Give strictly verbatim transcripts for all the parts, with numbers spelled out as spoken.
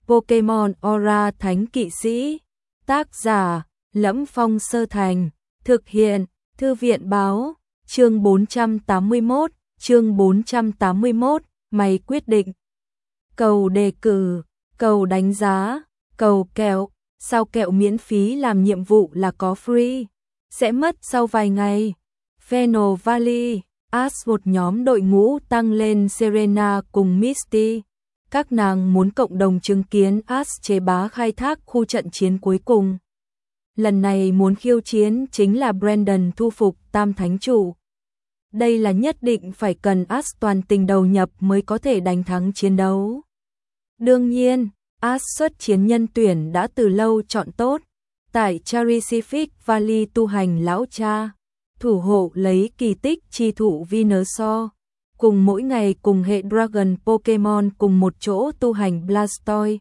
Pokemon Aura Thánh Kỵ Sĩ. Tác giả: Lẫm Phong Sơ Thành. Thực hiện: Thư viện báo. Chương bốn trăm tám mươi mốt, chương bốn trăm tám mươi mốt, mày quyết định. Cầu đề cử, cầu đánh giá, cầu kẹo, sao kẹo miễn phí làm nhiệm vụ là có free, sẽ mất sau vài ngày. Phenol Valley, Ash một nhóm đội ngũ tăng lên Serena cùng Misty. Các nàng muốn cộng đồng chứng kiến Ash chế bá khai thác khu trận chiến cuối cùng. Lần này muốn khiêu chiến chính là Brandon thu phục Tam Thánh Chủ. Đây là nhất định phải cần Ash toàn tình đầu nhập mới có thể đánh thắng chiến đấu. Đương nhiên, Ash xuất chiến nhân tuyển đã từ lâu chọn tốt. Tại Charisific Valley tu hành lão cha, thủ hộ lấy kỳ tích chi thụ Venusaur, cùng mỗi ngày cùng hệ Dragon Pokemon cùng một chỗ tu hành Blastoise.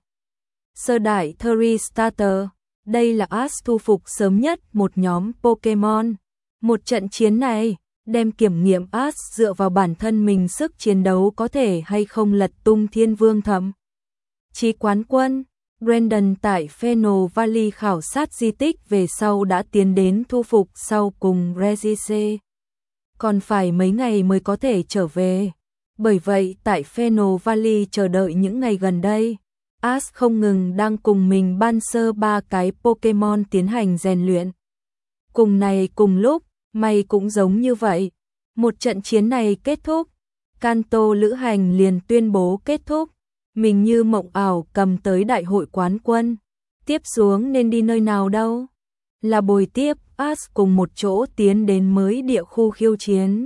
Sơ đại Thurry Starter, đây là Ash thu phục sớm nhất một nhóm Pokemon. Một trận chiến này, đem kiểm nghiệm Ash dựa vào bản thân mình sức chiến đấu có thể hay không lật tung Thiên Vương Thậm chí quán quân. Brandon tại Phenol Valley khảo sát di tích về sau đã tiến đến thu phục sau cùng Regise. Còn phải mấy ngày mới có thể trở về. Bởi vậy tại Phenol Valley chờ đợi những ngày gần đây, Ash không ngừng đang cùng mình ban sơ ba cái Pokemon tiến hành rèn luyện. Cùng này cùng lúc, mày cũng giống như vậy. Một trận chiến này kết thúc, Kanto lữ hành liền tuyên bố kết thúc. Mình như mộng ảo cầm tới đại hội quán quân. Tiếp xuống nên đi nơi nào đâu? Là bồi tiếp Ash cùng một chỗ tiến đến mới địa khu khiêu chiến.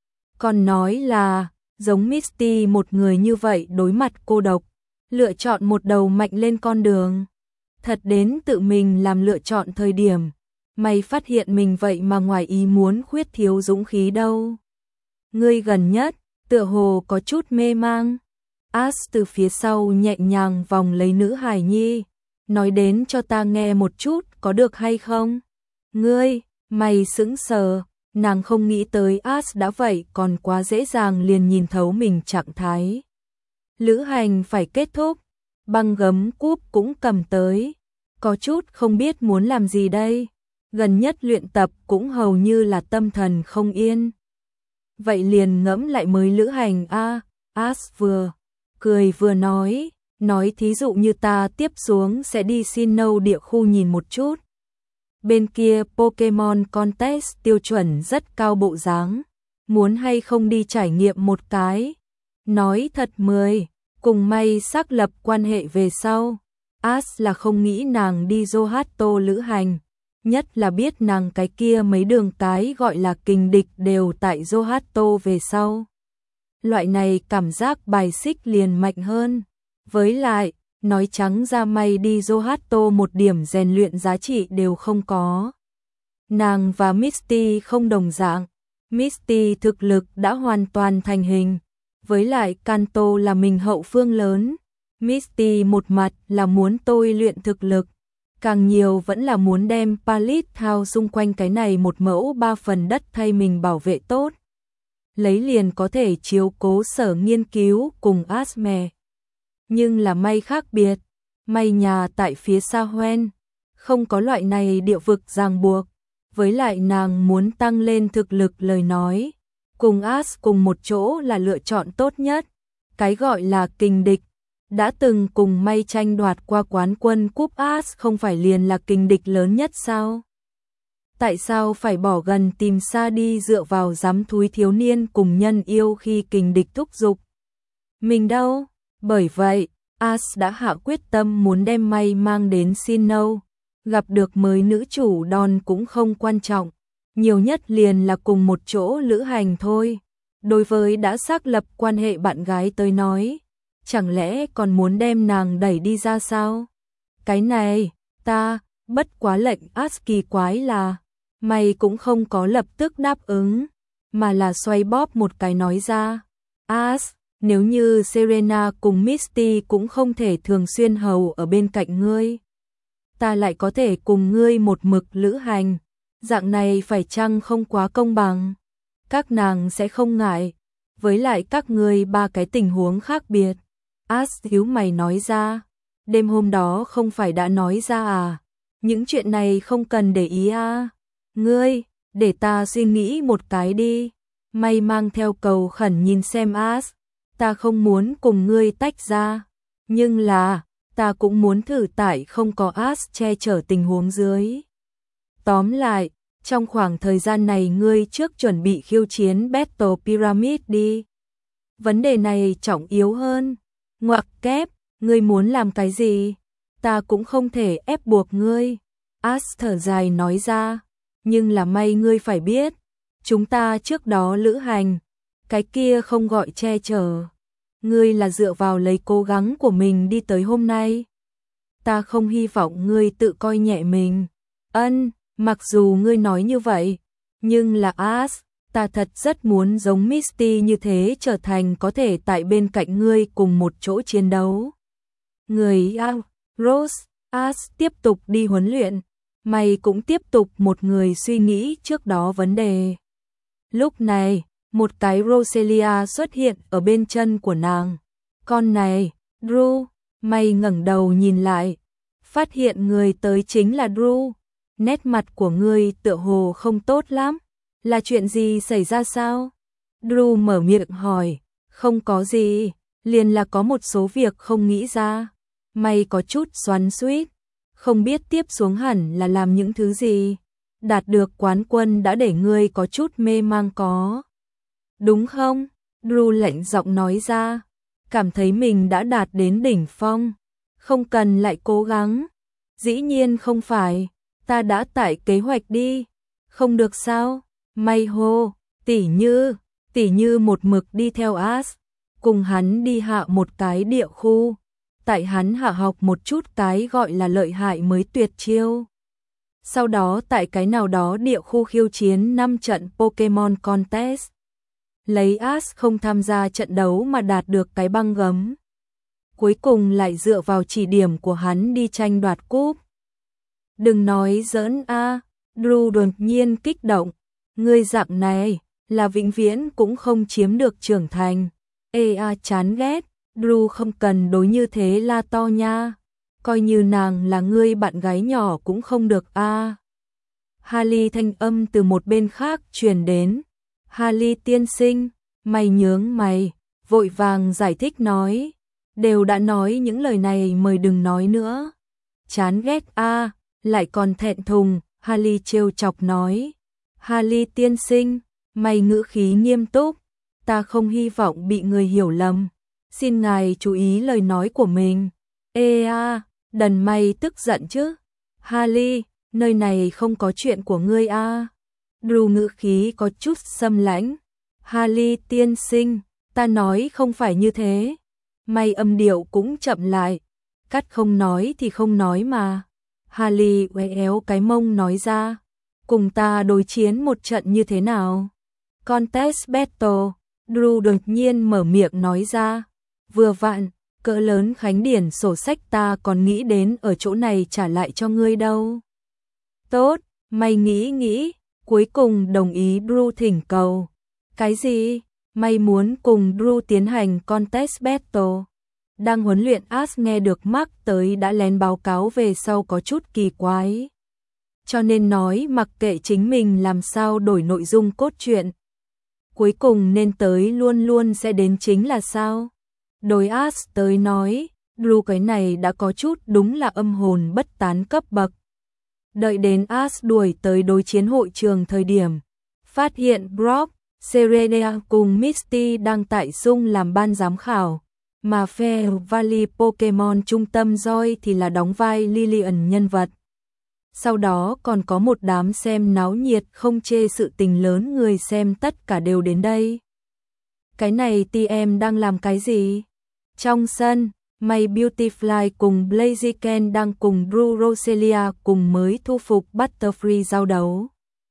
Còn nói là, giống Misty một người như vậy đối mặt cô độc, lựa chọn một đầu mạnh lên con đường. Thật đến tự mình làm lựa chọn thời điểm, mày phát hiện mình vậy mà ngoài ý muốn khuyết thiếu dũng khí đâu. Ngươi gần nhất, tựa hồ có chút mê mang. Ash từ phía sau nhẹ nhàng vòng lấy nữ hài nhi, nói đến cho ta nghe một chút có được hay không? Ngươi, mày sững sờ, nàng không nghĩ tới Ash đã vậy còn quá dễ dàng liền nhìn thấu mình trạng thái. Lữ hành phải kết thúc, băng gấm cúp cũng cầm tới, có chút không biết muốn làm gì đây, gần nhất luyện tập cũng hầu như là tâm thần không yên. Vậy liền ngẫm lại mới lữ hành a. À, Ash vừa cười vừa nói, nói thí dụ như ta tiếp xuống sẽ đi Sinnoh địa khu nhìn một chút. Bên kia Pokemon Contest tiêu chuẩn rất cao bộ dáng, muốn hay không đi trải nghiệm một cái. Nói thật mười, cùng may xác lập quan hệ về sau. Ash là không nghĩ nàng đi Johto lữ hành, nhất là biết nàng cái kia mấy đường cái gọi là kình địch đều tại Johto về sau. Loại này cảm giác bài xích liền mạnh hơn. Với lại, nói trắng ra may đi Johto một điểm rèn luyện giá trị đều không có. Nàng và Misty không đồng dạng. Misty thực lực đã hoàn toàn thành hình. Với lại Kanto là mình hậu phương lớn. Misty một mặt là muốn tôi luyện thực lực. Càng nhiều vẫn là muốn đem Pallet Town xung quanh cái này một mẫu ba phần đất thay mình bảo vệ tốt. Lấy liền có thể chiếu cố sở nghiên cứu cùng Asme. Nhưng là may khác biệt, may nhà tại phía xa Hoenn, không có loại này địa vực ràng buộc. Với lại nàng muốn tăng lên thực lực lời nói, cùng Ash cùng một chỗ là lựa chọn tốt nhất. Cái gọi là kình địch, đã từng cùng may tranh đoạt qua quán quân cúp Ash không phải liền là kình địch lớn nhất sao? Tại sao phải bỏ gần tìm xa đi dựa vào giám thúi thiếu niên cùng nhân yêu khi kình địch thúc giục? Mình đâu? Bởi vậy, Ash đã hạ quyết tâm muốn đem may mang đến Sinnoh. Gặp được mới nữ chủ đòn cũng không quan trọng, nhiều nhất liền là cùng một chỗ lữ hành thôi. Đối với đã xác lập quan hệ bạn gái tới nói, chẳng lẽ còn muốn đem nàng đẩy đi ra sao? Cái này, ta, bất quá lệnh Ash kỳ quái là, mày cũng không có lập tức đáp ứng, mà là xoay bóp một cái nói ra. Ash, nếu như Serena cùng Misty cũng không thể thường xuyên hầu ở bên cạnh ngươi, ta lại có thể cùng ngươi một mực lữ hành, dạng này phải chăng không quá công bằng? Các nàng sẽ không ngại, với lại các ngươi ba cái tình huống khác biệt. Ash hiếu mày nói ra, đêm hôm đó không phải đã nói ra à, những chuyện này không cần để ý à. Ngươi, để ta suy nghĩ một cái đi. May mang theo cầu khẩn nhìn xem As, ta không muốn cùng ngươi tách ra, nhưng là, ta cũng muốn thử tại không có As che chở tình huống dưới. Tóm lại, trong khoảng thời gian này ngươi trước chuẩn bị khiêu chiến Battle Pyramid đi. Vấn đề này trọng yếu hơn. Ngoặc kép, ngươi muốn làm cái gì? Ta cũng không thể ép buộc ngươi. As thở dài nói ra, nhưng là may ngươi phải biết, chúng ta trước đó lữ hành, cái kia không gọi che chở. Ngươi là dựa vào lấy cố gắng của mình đi tới hôm nay. Ta không hy vọng ngươi tự coi nhẹ mình. Ân, mặc dù ngươi nói như vậy, nhưng là As, ta thật rất muốn giống Misty như thế trở thành có thể tại bên cạnh ngươi cùng một chỗ chiến đấu. Người ao, Rose, As tiếp tục đi huấn luyện, mày cũng tiếp tục một người suy nghĩ trước đó vấn đề. Lúc này, một cái Roselia xuất hiện ở bên chân của nàng. Con này, Drew, mày ngẩng đầu nhìn lại, phát hiện người tới chính là Drew. Nét mặt của ngươi tựa hồ không tốt lắm, là chuyện gì xảy ra sao? Drew mở miệng hỏi, không có gì, liền là có một số việc không nghĩ ra. Mày có chút xoắn xuýt, không biết tiếp xuống hẳn là làm những thứ gì. Đạt được quán quân đã để ngươi có chút mê mang có. Đúng không? Drew lạnh giọng nói ra, cảm thấy mình đã đạt đến đỉnh phong, không cần lại cố gắng. Dĩ nhiên không phải, ta đã tải kế hoạch đi, không được sao? May hô, tỉ như, tỉ như một mực đi theo As, cùng hắn đi hạ một cái địa khu, tại hắn hạ học một chút cái gọi là lợi hại mới tuyệt chiêu. Sau đó tại cái nào đó địa khu khiêu chiến năm trận Pokemon Contest. Lấy As không tham gia trận đấu mà đạt được cái băng gấm. Cuối cùng lại dựa vào chỉ điểm của hắn đi tranh đoạt cúp. Đừng nói giỡn a, Drew đột nhiên kích động. Ngươi dạng này, là vĩnh viễn cũng không chiếm được trưởng thành. Ê a chán ghét, Drew không cần đối như thế la to nha. Coi như nàng là ngươi bạn gái nhỏ cũng không được a. À. Harley thanh âm từ một bên khác truyền đến. Harley tiên sinh, mày nhướng mày, vội vàng giải thích nói. Đều đã nói những lời này mời đừng nói nữa. Chán ghét a, à, lại còn thẹn thùng, Harley trêu chọc nói. Harley tiên sinh, mày ngữ khí nghiêm túc, ta không hy vọng bị người hiểu lầm. Xin ngài chú ý lời nói của mình. Ê a, à, đần mày tức giận chứ. Harley, nơi này không có chuyện của ngươi a. À. Drew ngữ khí có chút xâm lãnh. Harley tiên sinh, ta nói không phải như thế. Mày âm điệu cũng chậm lại. Cắt không nói thì không nói mà. Harley uể éo cái mông nói ra. Cùng ta đối chiến một trận như thế nào? Contest battle, Drew đột nhiên mở miệng nói ra. Vừa vặn, cỡ lớn khánh điển sổ sách ta còn nghĩ đến ở chỗ này trả lại cho ngươi đâu. Tốt, mày nghĩ nghĩ, cuối cùng đồng ý Drew thỉnh cầu. Cái gì? Mày muốn cùng Drew tiến hành contest battle? Đang huấn luyện As nghe được Mark tới đã lén báo cáo về sau có chút kỳ quái. Cho nên nói mặc kệ chính mình làm sao đổi nội dung cốt truyện. Cuối cùng nên tới luôn luôn sẽ đến chính là sao? Đối As tới nói, Drew cái này đã có chút đúng là âm hồn bất tán cấp bậc. Đợi đến As đuổi tới đối chiến hội trường thời điểm, phát hiện Brock, Serena cùng Misty đang tại Sung làm ban giám khảo, mà Fair Valley Pokemon trung tâm Joy thì là đóng vai Lillian nhân vật. Sau đó còn có một đám xem náo nhiệt không chê sự tình lớn người xem tất cả đều đến đây. Cái này tê em đang làm cái gì? Trong sân, May Beautyfly cùng Blaziken đang cùng Drew Roselia cùng mới thu phục Butterfree giao đấu.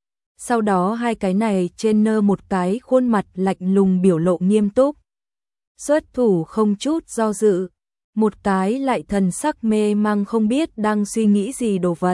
Sau đó hai cái này trên nơ một cái khuôn mặt lạnh lùng biểu lộ nghiêm túc. Xuất thủ không chút do dự, một cái lại thần sắc mê mang không biết đang suy nghĩ gì đồ vật.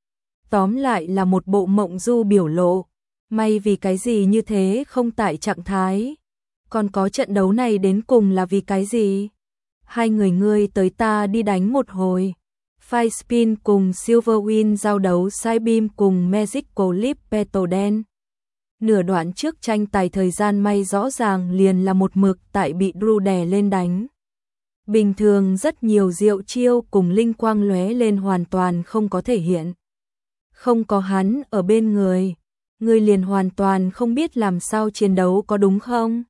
Tóm lại là một bộ mộng du biểu lộ, may vì cái gì như thế không tại trạng thái. Còn có trận đấu này đến cùng là vì cái gì? Hai người ngươi tới ta đi đánh một hồi. Firespin cùng Silverwind giao đấu Psybeam cùng Magical Leap Petoden. Nửa đoạn trước tranh tài thời gian may rõ ràng liền là một mực tại bị Drew đè lên đánh. Bình thường rất nhiều diệu chiêu cùng linh quang lóe lên hoàn toàn không có thể hiện. Không có hắn ở bên người, ngươi liền hoàn toàn không biết làm sao chiến đấu có đúng không?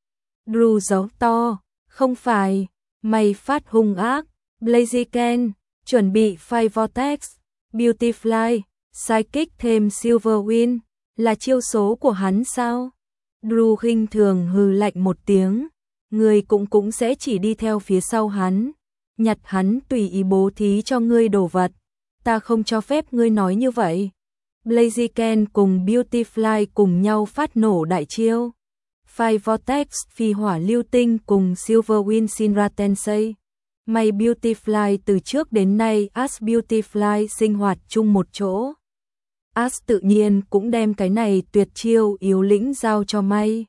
Drew giấu to, không phải, mày phát hung ác, Blaziken, chuẩn bị Fire Vortex, Beautifly, Psychic thêm Silverwind, là chiêu số của hắn sao? Drew khinh thường hừ lạnh một tiếng, ngươi cũng cũng sẽ chỉ đi theo phía sau hắn, nhặt hắn tùy ý bố thí cho ngươi đồ vật, ta không cho phép ngươi nói như vậy. Blaziken cùng Beautifly cùng nhau phát nổ đại chiêu. Fire Vortex phi hỏa lưu tinh cùng Silverwind Shinra Tensei. May Beautifly từ trước đến nay As Beautifly sinh hoạt chung một chỗ. As tự nhiên cũng đem cái này tuyệt chiêu yếu lĩnh giao cho May.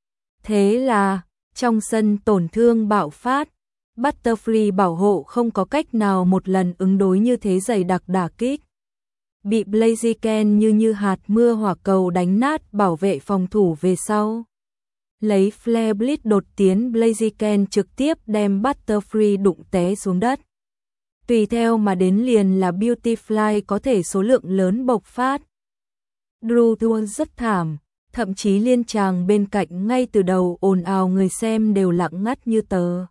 Thế là, trong sân tổn thương bạo phát, Butterfree bảo hộ không có cách nào một lần ứng đối như thế dày đặc đả kích. Bị Blaziken như như hạt mưa hỏa cầu đánh nát bảo vệ phòng thủ về sau. Lấy Flare Blitz đột tiến Blaziken trực tiếp đem Butterfree đụng té xuống đất. Tùy theo mà đến liền là Beautifly có thể số lượng lớn bộc phát. Drew thua rất thảm, thậm chí liên tràng bên cạnh ngay từ đầu ồn ào người xem đều lặng ngắt như tờ.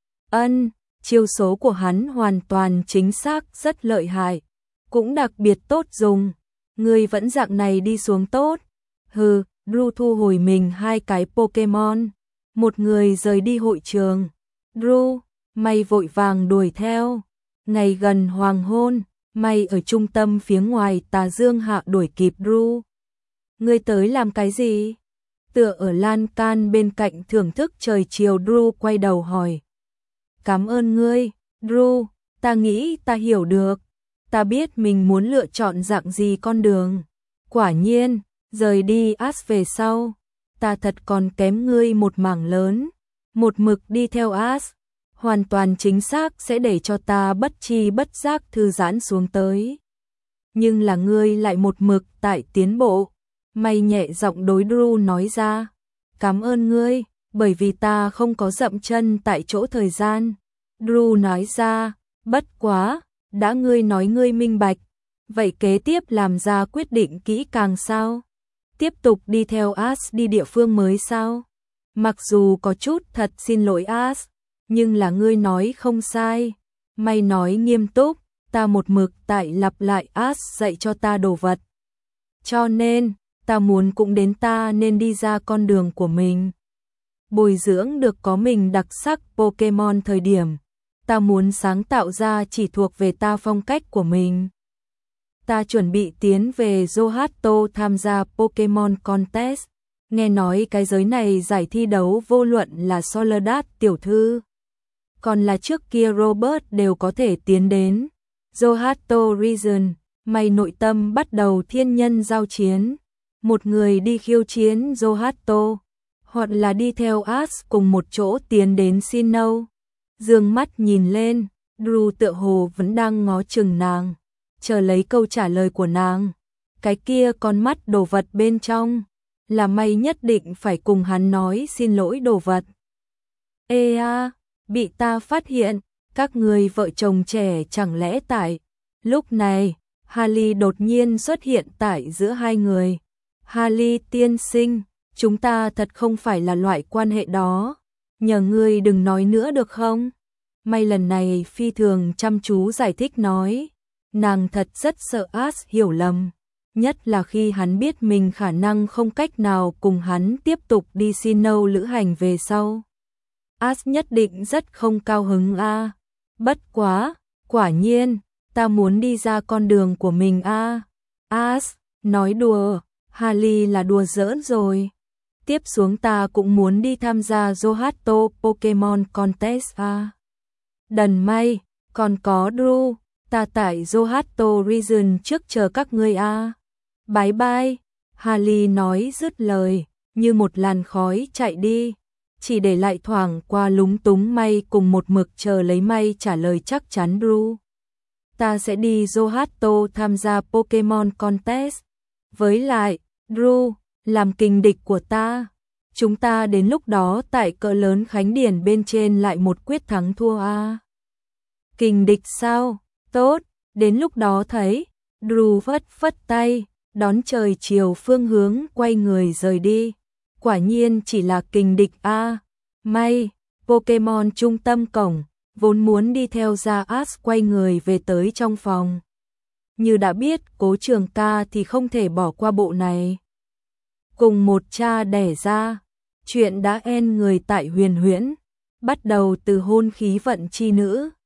Ân, chiêu số của hắn hoàn toàn chính xác rất lợi hại, cũng đặc biệt tốt dùng. Người vẫn dạng này đi xuống tốt. Hừ, Drew thu hồi mình hai cái Pokemon. Một người rời đi hội trường. Drew, mày vội vàng đuổi theo. Ngày gần hoàng hôn, mày ở trung tâm phía ngoài tà dương hạ đuổi kịp Drew. Ngươi tới làm cái gì? Tựa ở lan can bên cạnh thưởng thức trời chiều Drew quay đầu hỏi. Cảm ơn ngươi, Drew, ta nghĩ ta hiểu được. Ta biết mình muốn lựa chọn dạng gì con đường. Quả nhiên, rời đi As về sau, ta thật còn kém ngươi một mảng lớn. Một mực đi theo As, hoàn toàn chính xác sẽ để cho ta bất chi bất giác thư giãn xuống tới. Nhưng là ngươi lại một mực tại tiến bộ. Mày nhẹ giọng đối Drew nói ra. Cảm ơn ngươi, bởi vì ta không có dậm chân tại chỗ thời gian. Drew nói ra, bất quá, đã ngươi nói ngươi minh bạch. Vậy kế tiếp làm ra quyết định kỹ càng sao? Tiếp tục đi theo As đi địa phương mới sao? Mặc dù có chút thật xin lỗi As, nhưng là ngươi nói không sai. Mày nói nghiêm túc, ta một mực tại lặp lại As dạy cho ta đồ vật. Cho nên, ta muốn cũng đến ta nên đi ra con đường của mình. Bồi dưỡng được có mình đặc sắc Pokemon thời điểm. Ta muốn sáng tạo ra chỉ thuộc về ta phong cách của mình. Ta chuẩn bị tiến về Johto tham gia Pokemon Contest. Nghe nói cái giới này giải thi đấu vô luận là Soledad tiểu thư, còn là trước kia Robert đều có thể tiến đến. Johto Region, mày nội tâm bắt đầu thiên nhân giao chiến. Một người đi khiêu chiến Johto, hoặc là đi theo As cùng một chỗ tiến đến Sinnoh. Dương mắt nhìn lên, Drew tựa hồ vẫn đang ngó chừng nàng, chờ lấy câu trả lời của nàng. Cái kia con mắt đồ vật bên trong, là mày nhất định phải cùng hắn nói xin lỗi đồ vật. Ê a, bị ta phát hiện, các người vợ chồng trẻ chẳng lẽ tại. Lúc này, Harley đột nhiên xuất hiện tại giữa hai người. Harley tiên sinh, chúng ta thật không phải là loại quan hệ đó. Nhờ ngươi đừng nói nữa được không? May lần này phi thường chăm chú giải thích nói. Nàng thật rất sợ As hiểu lầm. Nhất là khi hắn biết mình khả năng không cách nào cùng hắn tiếp tục đi Sinnoh lữ hành về sau. As nhất định rất không cao hứng a. À. Bất quá, quả nhiên, ta muốn đi ra con đường của mình a. À. As, nói đùa, Harley là đùa giỡn rồi. Tiếp xuống ta cũng muốn đi tham gia Johto Pokemon Contest a. À. Đần may, còn có Drew, ta tại Johto Region trước chờ các ngươi a. À. Bye bye, Harley nói dứt lời, như một làn khói chạy đi. chỉ để lại thoảng qua lúng túng may cùng một mực chờ lấy may trả lời chắc chắn Drew. Ta sẽ đi Johto tham gia Pokemon Contest. Với lại, Drew, làm kình địch của ta. Chúng ta đến lúc đó tại cỡ lớn Khánh Điền bên trên lại một quyết thắng thua a. À? Kình địch sao? Tốt, đến lúc đó thấy. Drew phất phất tay, đón trời chiều phương hướng quay người rời đi. Quả nhiên chỉ là kình địch a. À? May, Pokemon trung tâm cổng, vốn muốn đi theo ra Ash quay người về tới trong phòng. Như đã biết Cố Trường Ca thì không thể bỏ qua bộ này. Cùng một cha đẻ ra, chuyện đã en người tại Huyền Huyễn, bắt đầu từ hôn khí vận chi nữ.